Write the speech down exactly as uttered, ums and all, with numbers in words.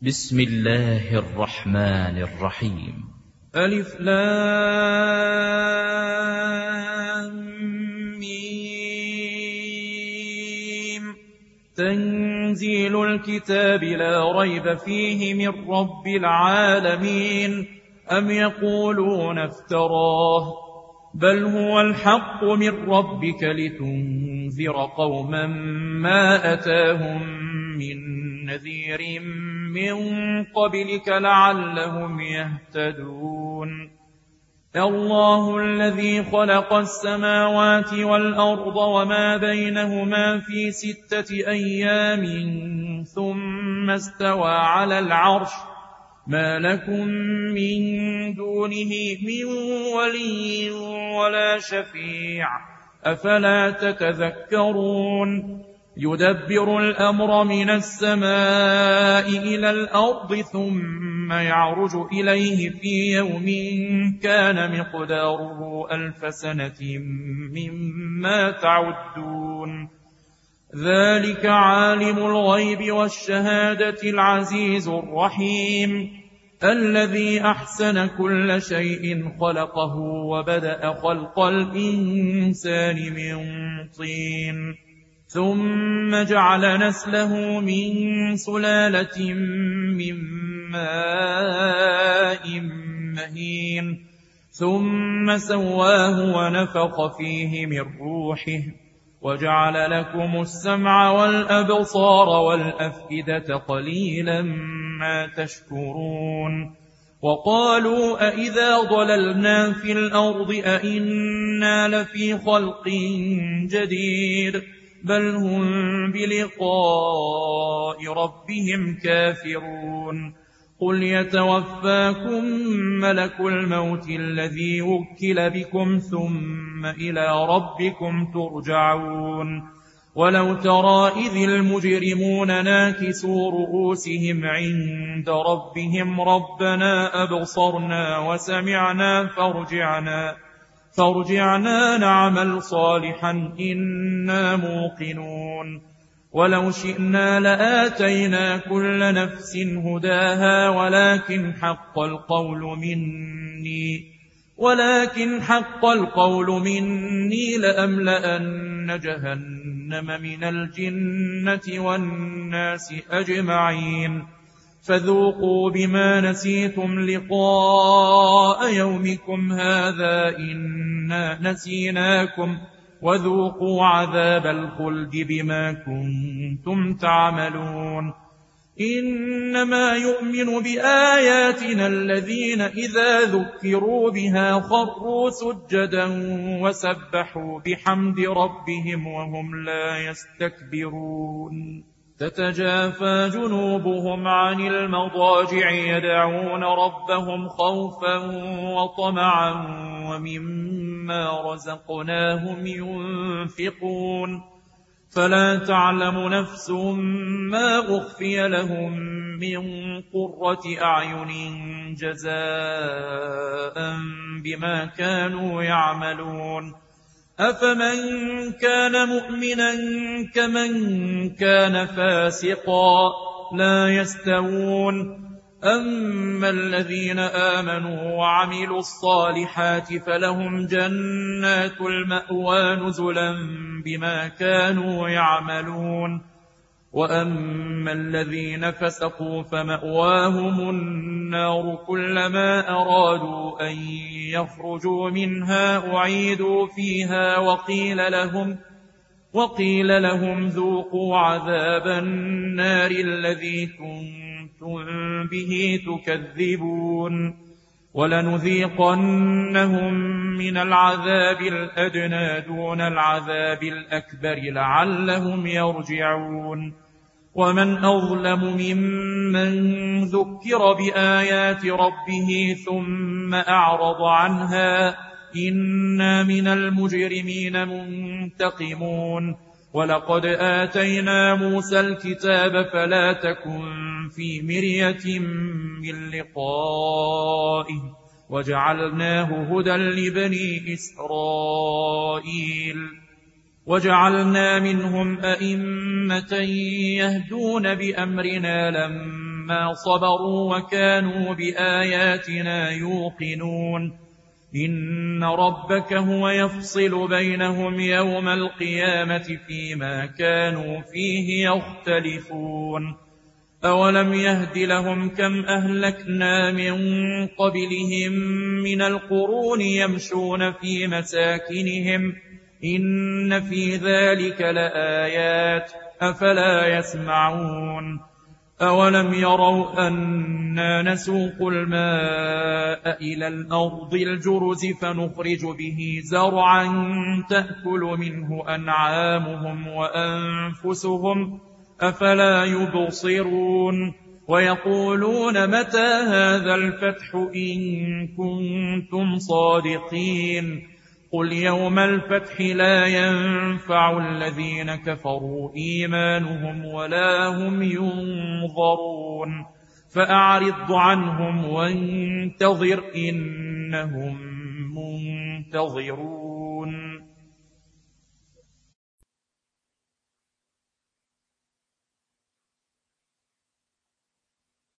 بسم الله الرحمن الرحيم. ألف لام ميم. تنزيل الكتاب لا ريب فيه من رب العالمين. أم يقولون افتراه بل هو الحق من ربك لتنذر قوما ما أتاهم من نذير من قبلك لعلهم يهتدون. الله الذي خلق السماوات والأرض وما بينهما في ستة أيام ثم استوى على العرش ما لكم من دونه من ولي ولا شفيع أفلا تتذكرون. يدبر الأمر من السماء إلى الأرض ثم يعرج إليه في يوم كان مقداره ألف سنة مما تعدون. ذلك عالم الغيب والشهادة العزيز الرحيم الذي أحسن كل شيء خلقه وبدأ خلق الإنسان من طين ثم جعل نسله من سلالة من ماء مهين ثم سواه ونفخ فيه من روحه وجعل لكم السمع والأبصار والأفئدة قليلا ما تشكرون. وقالوا أئذا ضللنا في الأرض أئنا لفي خلق جديد بل هم بلقاء ربهم كافرون. قل يتوفاكم ملك الموت الذي وكل بكم ثم إلى ربكم ترجعون. ولو ترى إذ المجرمون ناكسوا رؤوسهم عند ربهم ربنا أبصرنا وسمعنا فارجعنا فارجعنا نعمل صالحا إنا موقنون. ولو شئنا لآتينا كل نفس هداها ولكن حق القول مني ولكن حق القول مني لأملأن جهنم من الجنة والناس أجمعين. فذوقوا بما نسيتم لقاء يومكم هذا إنا نسيناكم وذوقوا عذاب الخلد بما كنتم تعملون. إنما يؤمن بآياتنا الذين إذا ذكروا بها خروا سجدا وسبحوا بحمد ربهم وهم لا يستكبرون. تتجافى جنوبهم عن المضاجع يدعون ربهم خوفا وطمعا ومما رزقناهم ينفقون. فلا تعلم نفس ما أخفي لهم من قرة أعين جزاء بما كانوا يعملون. أفمن كان مؤمنا كمن كان فاسقا لا يستوون. أما الذين آمنوا وعملوا الصالحات فلهم جنات المأوى نزلا بما كانوا يعملون. وأما الذين فسقوا فمأواهم النار كلما أرادوا أن يخرجوا منها أعيدوا فيها وقيل لهم وقيل لهم ذوقوا عذاب النار الذي كنتم به تكذبون. ولنذيقنهم من العذاب الأدنى دون العذاب الأكبر لعلهم يرجعون. ومن أظلم ممن ذكر بآيات ربه ثم أعرض عنها إنا من المجرمين منتقمون. ولقد آتينا موسى الكتاب فلا تكن في مرية من لقائه وجعلناه هدى لبني إسرائيل. وجعلنا منهم أئمة يهدون بأمرنا لما لما صبروا وكانوا بآياتنا يوقنون إن ربك هو يفصل بينهم يوم القيامة فيما كانوا فيه يختلفون أولم يهد لهم كم أهلكنا من قبلهم من القرون يمشون في مساكنهم إن في ذلك لآيات أفلا يسمعون أولم يروا أنا نسوق الماء إلى الأرض الجرز فنخرج به زرعا تأكل منه أنعامهم وأنفسهم أفلا يبصرون ويقولون متى هذا الفتح إن كنتم صادقين قل يوم الفتح لا ينفع الذين كفروا إيمانهم ولا هم ينظرون فأعرض عنهم وانتظر إنهم منتظرون.